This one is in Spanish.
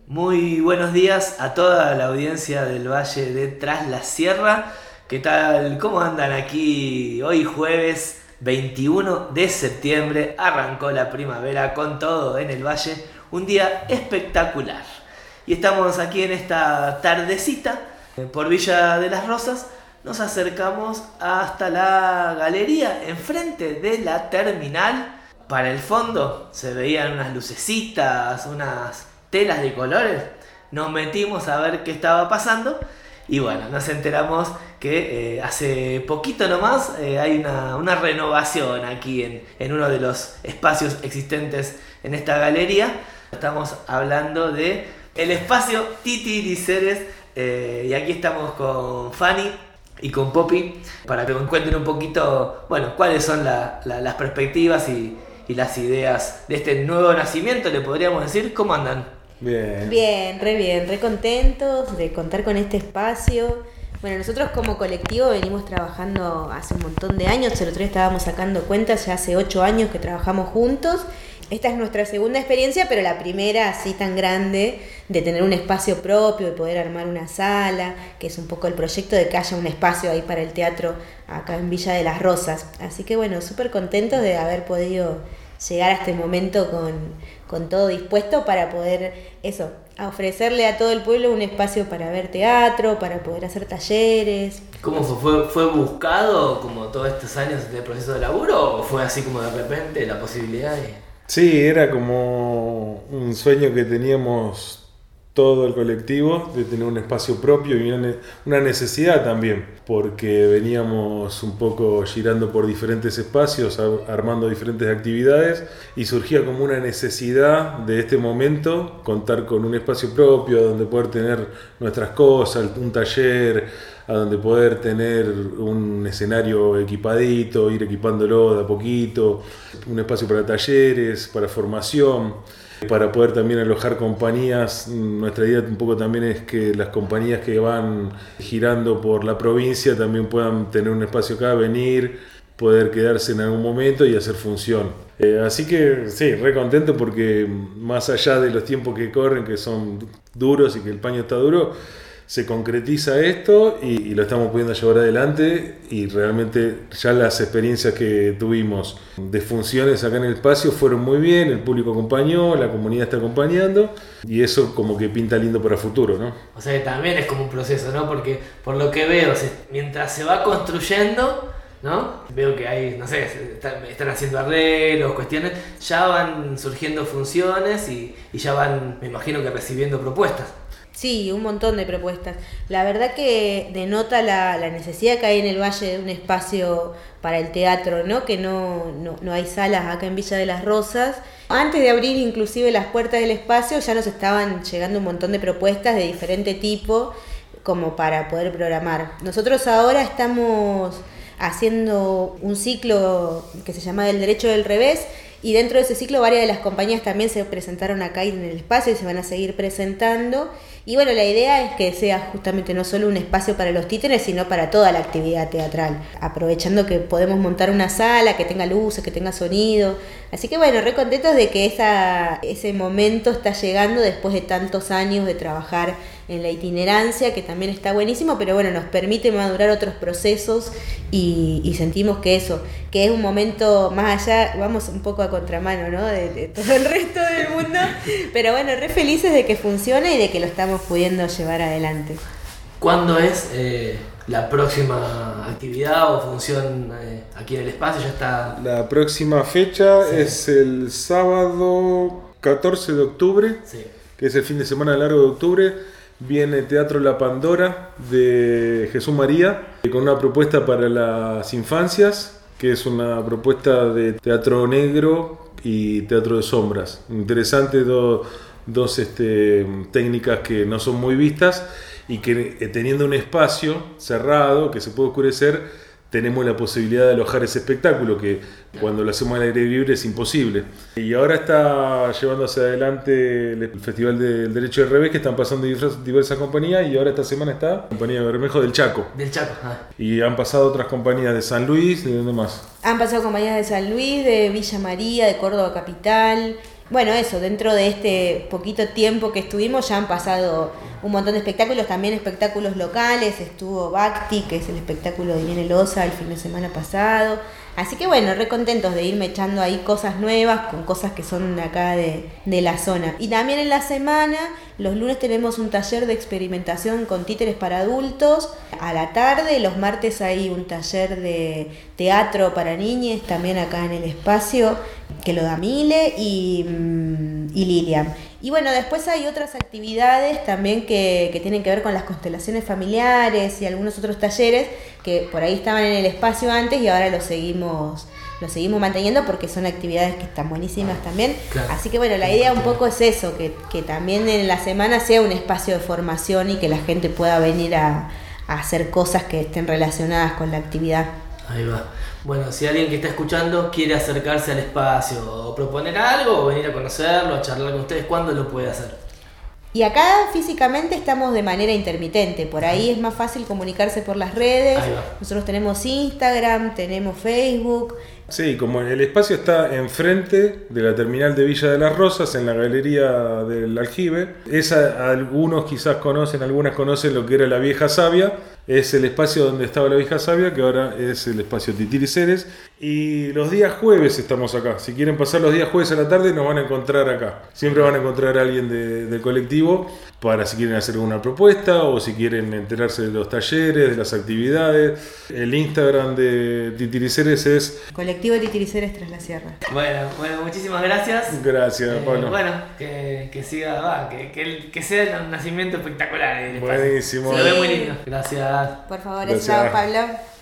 Muy buenos días a toda la audiencia del Valle de Tras la Sierra. ¿Qué tal? ¿Cómo andan aquí? Hoy jueves 21 de septiembre arrancó la primavera con todo en el Valle. Un día espectacular. Y estamos aquí en esta tardecita por Villa de las Rosas. Nos acercamos hasta la galería enfrente de la terminal. Para el fondo se veían unas lucecitas, unas telas de colores. Nos metimos a ver qué estaba pasando y bueno, nos enteramos que hace poquito nomás hay una renovación aquí en uno de los espacios existentes en esta galería. Estamos hablando de el espacio Titiricieres y aquí estamos con Fanny y con Poppy para que nos cuenten un poquito, bueno, cuáles son las perspectivas y las ideas de este nuevo nacimiento, le podríamos decir. ¿Cómo andan? Bien, re contentos de contar con este espacio. Bueno, nosotros como colectivo venimos trabajando hace un montón de años. El otro día estábamos sacando cuentas, ya hace 8 años que trabajamos juntos. Esta es nuestra segunda experiencia, pero la primera así tan grande, de tener un espacio propio, de poder armar una sala, que es un poco el proyecto de que haya un espacio ahí para el teatro acá en Villa de las Rosas. Así que bueno, súper contentos de haber podido llegar a este momento con todo dispuesto para poder a ofrecerle a todo el pueblo un espacio para ver teatro, para poder hacer talleres. ¿Cómo fue buscado como todos estos años de proceso de laburo o fue así como de repente la posibilidad de... Sí, era como un sueño que teníamos todo el colectivo de tener un espacio propio y una necesidad también, porque veníamos un poco girando por diferentes espacios, armando diferentes actividades y surgía como una necesidad de este momento contar con un espacio propio donde poder tener nuestras cosas, un taller, a donde poder tener un escenario equipadito, ir equipándolo de a poquito, un espacio para talleres, para formación, para poder también alojar compañías. Nuestra idea un poco también es que las compañías que van girando por la provincia también puedan tener un espacio acá, venir, poder quedarse en algún momento y hacer función. Así que sí, re contento porque más allá de los tiempos que corren, que son duros y que el paño está duro, se concretiza esto y lo estamos pudiendo llevar adelante y realmente ya las experiencias que tuvimos de funciones acá en el espacio fueron muy bien, el público acompañó, la comunidad está acompañando y eso como que pinta lindo para futuro, ¿no? O sea que también es como un proceso, ¿no? Porque por lo que veo, mientras se va construyendo, ¿no? Veo que hay, no sé, están haciendo arreglos, cuestiones, ya van surgiendo funciones y ya van, me imagino que recibiendo propuestas. Sí, un montón de propuestas. La verdad que denota la necesidad que hay en el Valle de un espacio para el teatro, ¿no? Que no hay salas acá en Villa de las Rosas. Antes de abrir inclusive las puertas del espacio ya nos estaban llegando un montón de propuestas de diferente tipo como para poder programar. Nosotros ahora estamos haciendo un ciclo que se llama Del Derecho del Revés. Y dentro de ese ciclo varias de las compañías también se presentaron acá en el espacio y se van a seguir presentando. Y bueno, la idea es que sea justamente no solo un espacio para los títeres, sino para toda la actividad teatral. Aprovechando que podemos montar una sala, que tenga luces, que tenga sonido. Así que bueno, re contentos de que ese momento está llegando después de tantos años de trabajar en la itinerancia, que también está buenísimo, pero bueno, nos permite madurar otros procesos y sentimos que es un momento más allá, vamos un poco a contramano, ¿no? De todo el resto del mundo, pero bueno, re felices de que funcione y de que lo estamos pudiendo llevar adelante. ¿Cuándo es la próxima actividad o función aquí en el espacio? Ya está. La próxima fecha es el sábado 14 de octubre, que es el fin de semana largo de octubre. Viene Teatro La Pandora de Jesús María con una propuesta para las infancias, que es una propuesta de teatro negro y teatro de sombras. Interesante, dos técnicas que no son muy vistas y que teniendo un espacio cerrado que se puede oscurecer, tenemos la posibilidad de alojar ese espectáculo que cuando lo hacemos al aire libre es imposible. Y ahora está llevándose adelante el Festival del Derecho del Revés, que están pasando diversas compañías, y ahora esta semana está la compañía de Bermejo del Chaco. Del Chaco, Y han pasado otras compañías de San Luis, ¿de dónde más? Han pasado compañías de San Luis, de Villa María, de Córdoba Capital, Bueno, eso, dentro de este poquito tiempo que estuvimos ya han pasado un montón de espectáculos, también espectáculos locales, estuvo Bhakti, que es el espectáculo de Irene Loza el fin de semana pasado. Así que bueno, re contentos de irme echando ahí cosas nuevas con cosas que son de acá de la zona. Y también en la semana, los lunes tenemos un taller de experimentación con títeres para adultos a la tarde, los martes hay un taller de teatro para niñes también acá en el espacio, que lo da Mile y Lilian. Y bueno, después hay otras actividades también que tienen que ver con las constelaciones familiares y algunos otros talleres que por ahí estaban en el espacio antes y ahora los seguimos manteniendo porque son actividades que están buenísimas también. Claro. Así que bueno, la idea un poco es eso, que también en la semana sea un espacio de formación y que la gente pueda venir a hacer cosas que estén relacionadas con la actividad. Ahí va. Bueno, si alguien que está escuchando quiere acercarse al espacio o proponer algo o venir a conocerlo, a charlar con ustedes, ¿cuándo lo puede hacer? Y acá físicamente estamos de manera intermitente, por ahí es más fácil comunicarse por las redes. Ahí va. Nosotros tenemos Instagram, tenemos Facebook. Sí, como el espacio está enfrente de la terminal de Villa de las Rosas, en la galería del Aljibe, algunos quizás conocen, algunas conocen lo que era la Vieja Savia, es el espacio donde estaba la Vieja Savia, que ahora es el espacio Titiriceres, y los días jueves estamos acá. Si quieren pasar los días jueves a la tarde, nos van a encontrar acá. Siempre van a encontrar a alguien del colectivo para si quieren hacer alguna propuesta o si quieren enterarse de los talleres, de las actividades. El Instagram de Titiriceres es... Colectivo Titiriceres Tras la Sierra. Bueno, muchísimas gracias. Gracias, Pablo. Bueno, que siga, que sea un nacimiento espectacular. Buenísimo. Se lo ve muy lindo. Gracias. Por favor, Gracias. Pablo.